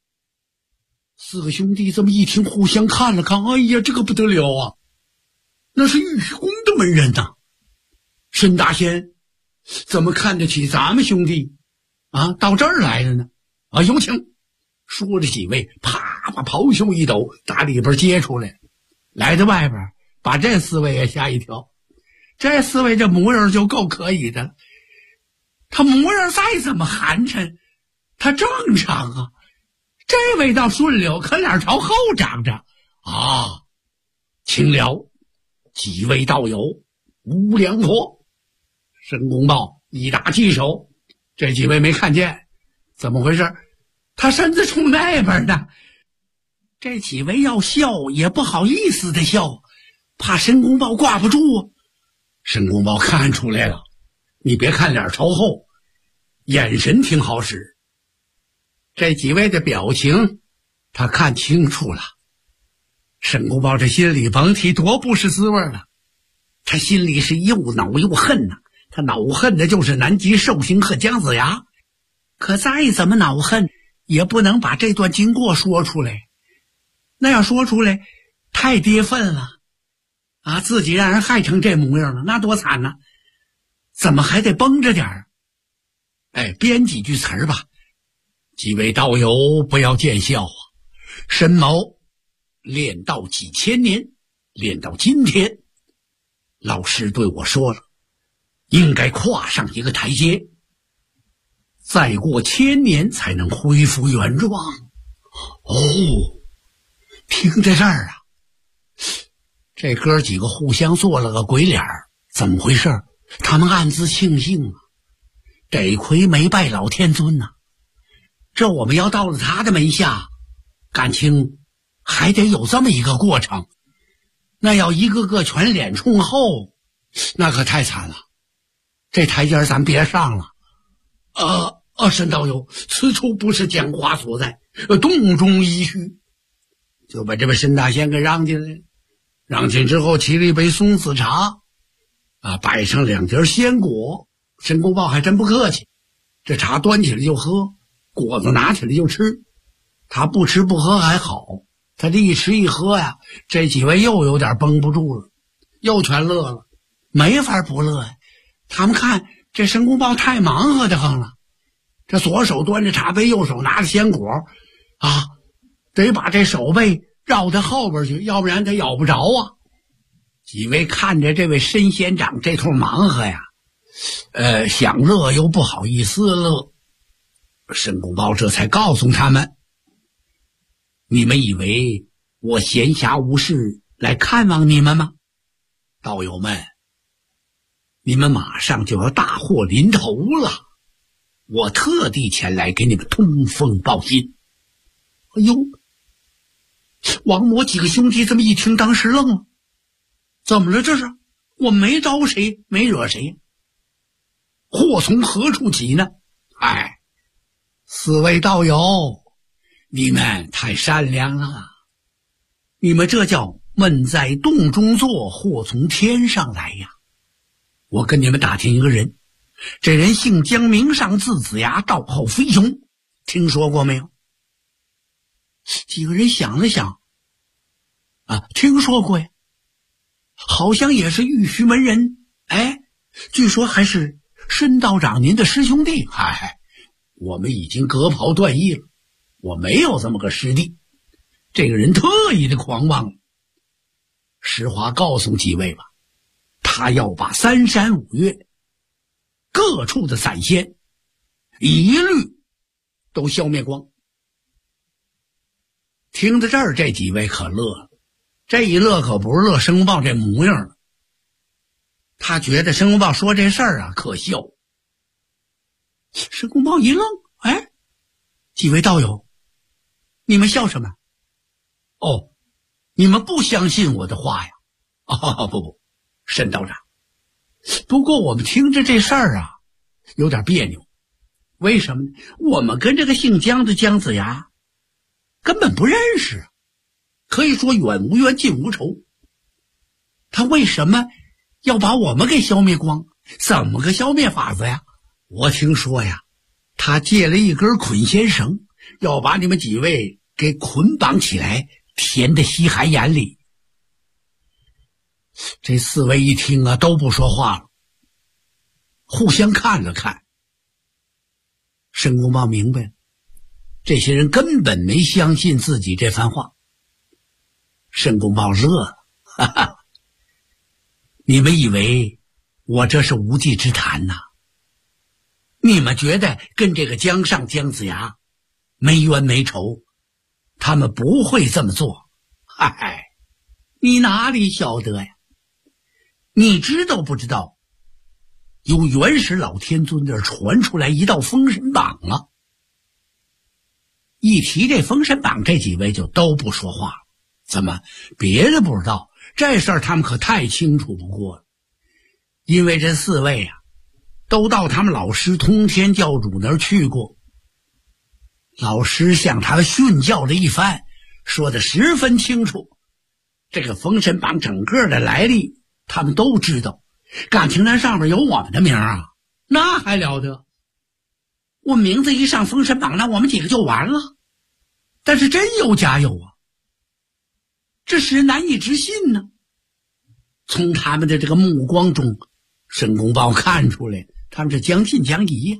，4个兄弟这么一听，互相看了看，哎呀，这个不得了啊！那是玉虚宫的门人呐。申大仙怎么看得起咱们兄弟啊？到这儿来了呢？啊，有请。说着几位啪把袍袖一抖，打里边接出来，来到外边，把这4位也吓一跳。这4位这模样就够可以的，他模样再怎么寒碜，他正常啊。这位倒顺溜，可脸朝后长着啊。请了几位道友，无量佛。申公豹一打击手，这几位没看见，怎么回事？他身子冲那边呢。这几位要笑也不好意思的笑，怕申公豹挂不住啊。申公豹看出来了，你别看脸朝后，眼神挺好使。这几位的表情他看清楚了。申公豹这心里甭提多不是滋味了，他心里是又恼又恨呐。他恼恨的就是南极寿星和姜子牙，可再怎么恼恨也不能把这段经过说出来，那要说出来太跌份了啊！自己让人害成这模样了，那多惨呢！怎么还得绷着点儿？编几句词儿吧。几位道友不要见笑啊！申某练道几千年，练到今天，老师对我说了，应该跨上一个台阶，再过1000年才能恢复原状。哦，听在这儿啊，这哥几个互相做了个鬼脸儿，怎么回事？他们暗自庆幸啊，得亏没拜老天尊呐。这我们要到了他的门下，感情还得有这么一个过程，那要一个个全脸冲后，那可太惨了。这台阶咱别上了。申道友，此处不是讲话所在，洞中依序。就把这位申大仙给让进来，让进之后沏了一杯松子茶，摆上2碟鲜果。申公豹还真不客气，这茶端起来就喝，果子拿起来就吃。他不吃不喝还好，他这一吃一喝呀，这几位又有点绷不住了，又全乐了，没法不乐呀。他们看这申公豹太忙活的很了，这左手端着茶杯，右手拿着鲜果啊，得把这手背绕到后边去，要不然他咬不着啊。几位看着这位申仙长这头忙活呀，想乐又不好意思乐。申公豹这才告诉他们，你们以为我闲暇无事来看望你们吗？道友们，你们马上就要大祸临头了。 我特地前来给你们通风报信。哎呦，王某几个兄弟这么一听，当时愣了。怎么了这是？我没招谁，没惹谁，祸从何处起呢？哎，四位道友，你们太善良了，你们这叫闷在洞中坐，祸从天上来呀。我跟你们打听一个人，这人姓姜，名尚，字子牙，道号飞熊，听说过没有？几个人想了想，听说过呀，好像也是玉虚门人，据说还是申道长您的师兄弟。我们已经割袍断义了，我没有这么个师弟。这个人特意的狂妄，实话告诉几位吧，他要把3山5岳各处的散仙一律都消灭光。听到这儿，这几位可乐了，这一乐可不是乐申公豹这模样了，他觉得申公豹说这事儿可笑。申公豹一愣，几位道友，你们笑什么？你们不相信我的话呀？不，申道长，不过我们听着这事儿有点别扭。为什么呢？我们跟这个姓姜的姜子牙根本不认识，可以说远无冤近无仇。他为什么要把我们给消灭光？怎么个消灭法子呀？我听说呀，他借了一根捆仙绳，要把你们几位给捆绑起来，填在西海眼里。这四位一听都不说话了，互相看了看。申公豹明白了，这些人根本没相信自己这番话。申公豹乐了，你们以为我这是无稽之谈呐？你们觉得跟这个姜尚姜子牙没冤没仇，他们不会这么做？你哪里晓得呀？你知道不知道，由元始老天尊那儿传出来一道封神榜啊！一提这封神榜，这几位就都不说话了。怎么别的不知道，这事儿他们可太清楚不过了。因为这四位都到他们老师通天教主那儿去过，老师向他们训教了一番，说得十分清楚。这个封神榜整个的来历他们都知道，感情那上面有我们的名那还了得？我名字一上封神榜，那我们几个就完了。但是真有假有这使人难以置信呢。从他们的这个目光中，申公豹看出来他们是将信将疑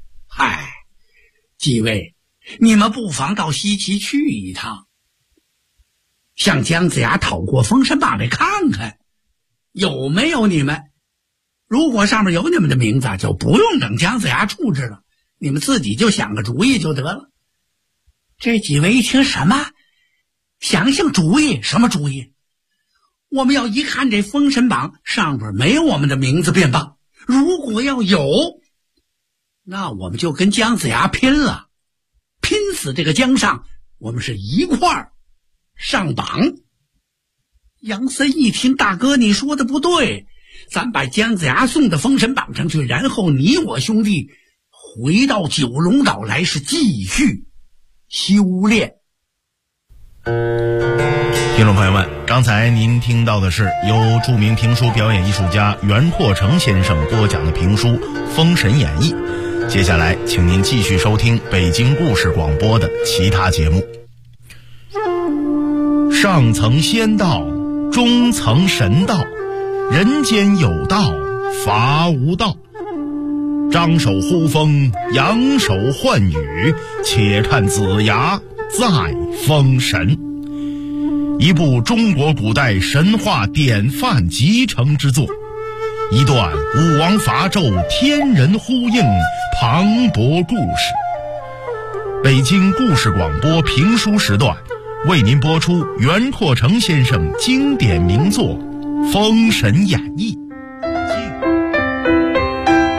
几位，你们不妨到西岐去一趟，向姜子牙讨过封神榜来看看有没有你们。如果上面有你们的名字，就不用等姜子牙处置了，你们自己就想个主意就得了。这几位一听，什么想主意？什么主意？我们要一看这封神榜上边没有我们的名字便罢，如果要有，那我们就跟姜子牙拼了，拼死这个姜尚，我们是一块儿上榜。杨森一听，大哥你说的不对，咱把姜子牙送到封神榜上去，然后你我兄弟回到九龙岛来，是继续修炼。 听众朋友们，刚才您听到的是由著名评书表演艺术家袁拓成先生播讲的评书《封神演义》。接下来请您继续收听北京故事广播的其他节目。上层仙道，中层神道，人间有道，法无道。张手呼风，扬手唤雨，且看子牙再封神。一部中国古代神话典范集成之作，一段武王伐纣天人呼应磅礴故事。北京故事广播评书时段为您播出袁拓成先生经典名作《封神演义》。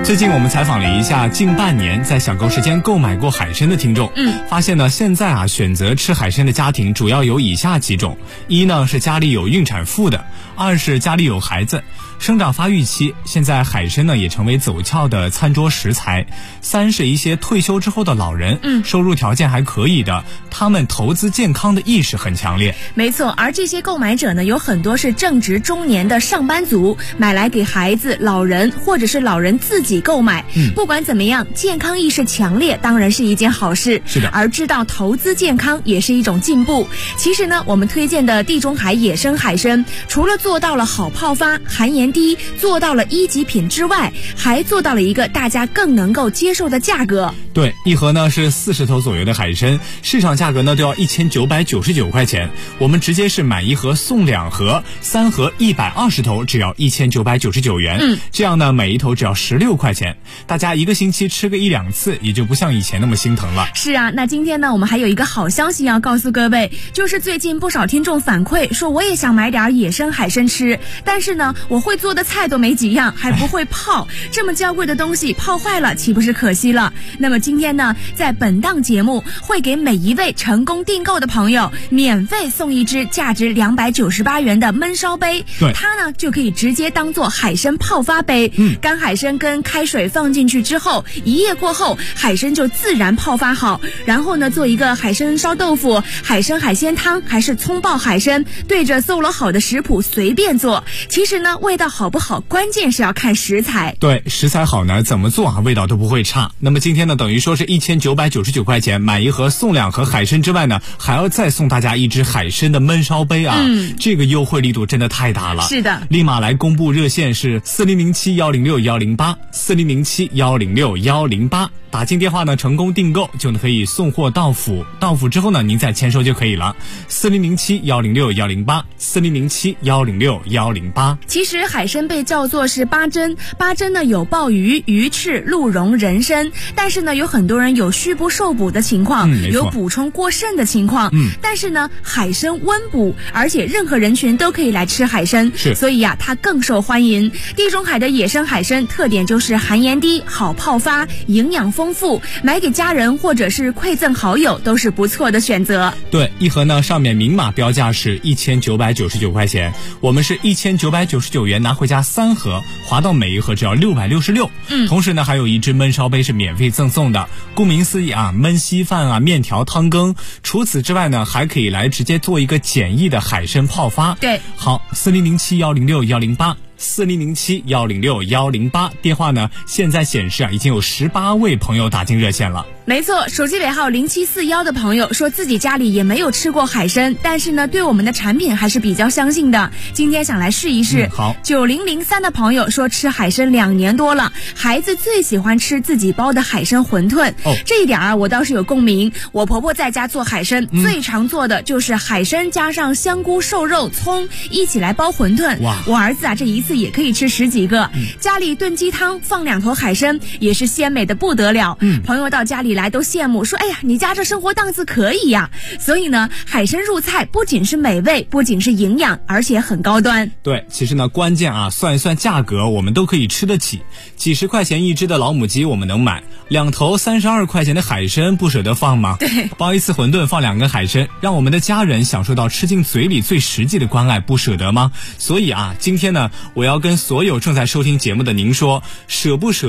最近我们采访了一下近半年在小购时间购买过海参的听众，发现呢，现在啊选择吃海参的家庭主要有以下几种：一呢是家里有孕产妇的，二是家里有孩子，生长发育期，现在海参呢也成为走俏的餐桌食材；三是一些退休之后的老人，收入条件还可以的，他们投资健康的意识很强烈。 没错，而这些购买者呢，有很多是正值中年的上班族，买来给孩子、老人或者是老人自己购买。不管怎么样，健康意识强烈当然是一件好事。 是的， 而知道投资健康也是一种进步。其实呢，我们推荐的地中海野生海参，除了做到了好泡发、含盐低，做到了1级品之外，还做到了一个大家更能够接受的价格。 对，一盒呢是40头左右的海参，市场价格呢都要1999块钱，我们直接是买1盒送2盒，3盒120头只要1999元。这样呢每一头只要16块钱，大家一个星期吃个1-2次，也就不像以前那么心疼了。 是啊，那今天呢我们还有一个好消息要告诉各位，就是最近不少听众反馈说，我也想买点野生海参吃，但是呢我会做的菜都没几样，还不会泡，这么娇贵的东西泡坏了岂不是可惜了？那么今天呢，在本档节目会给每一位成功订购的朋友免费送一只价值298元的焖烧杯，它呢就可以直接当做海参泡发杯。干海参跟开水放进去之后，1夜过后海参就自然泡发好，然后呢做一个海参烧豆腐、海参海鲜汤，还是葱爆海参，对着搜罗好的食谱随便做。其实呢味道好不好，关键是要看食材。 对，食材好呢，怎么做啊味道都不会差。那么今天呢等于说是1999块钱买1盒送2盒海参之外呢，还要再送大家一只海参的焖烧杯啊。这个优惠力度真的太大了。 是的， 立马来公布热线是4007106108，4007106108，打进电话呢成功订购就可以送货到府，到府之后呢您再签收就可以了。4007106108，4007106108。 其实海参被叫做是八珍，八珍呢有鲍鱼、鱼翅、鹿茸、人参，但是呢有很多人有虚不受补的情况，有补充过剩的情况。但是呢海参温补，而且任何人群都可以来吃海参，所以它更受欢迎。地中海的野生海参特点就是含盐低、好泡发、营养丰富，买给家人或者是馈赠好友都是不错的选择。 对，一盒呢上面明码标价是1999块钱，我们是1999元拿回家3盒，划到每一盒只要666。同时呢还有一只焖烧杯是免费赠送的。顾名思义啊，焖稀饭啊、面条、汤羹。除此之外呢，还可以来直接做一个简易的海参泡发。 对， 好，4007106108，4007106108，电话呢现在显示啊已经有18位朋友打进热线了。 没错，手机尾号0741的朋友说自己家里也没有吃过海参，但是呢对我们的产品还是比较相信的，今天想来试一试。 好 ，9003的朋友说吃海参2年多了，孩子最喜欢吃自己包的海参馄饨。这一点啊我倒是有共鸣，我婆婆在家做海参，最常做的就是海参加上香菇、瘦肉、葱一起来包馄饨。 哇， 我儿子啊这一次也可以吃10几个。家里炖鸡汤放2头海参也是鲜美的不得了。朋友到家里来都羡慕说，哎呀你家这生活档次可以呀。所以呢海参入菜不仅是美味，不仅是营养，而且很高端。 对，其实呢关键啊算一算价格，我们都可以吃得起。几十块钱一只的老母鸡我们能买，2头32块钱的海参不舍得放吗？ 对， 包一次馄饨放2根海参，让我们的家人享受到吃进嘴里最实际的关爱，不舍得吗？所以啊今天呢我要跟所有正在收听节目的您说，舍不舍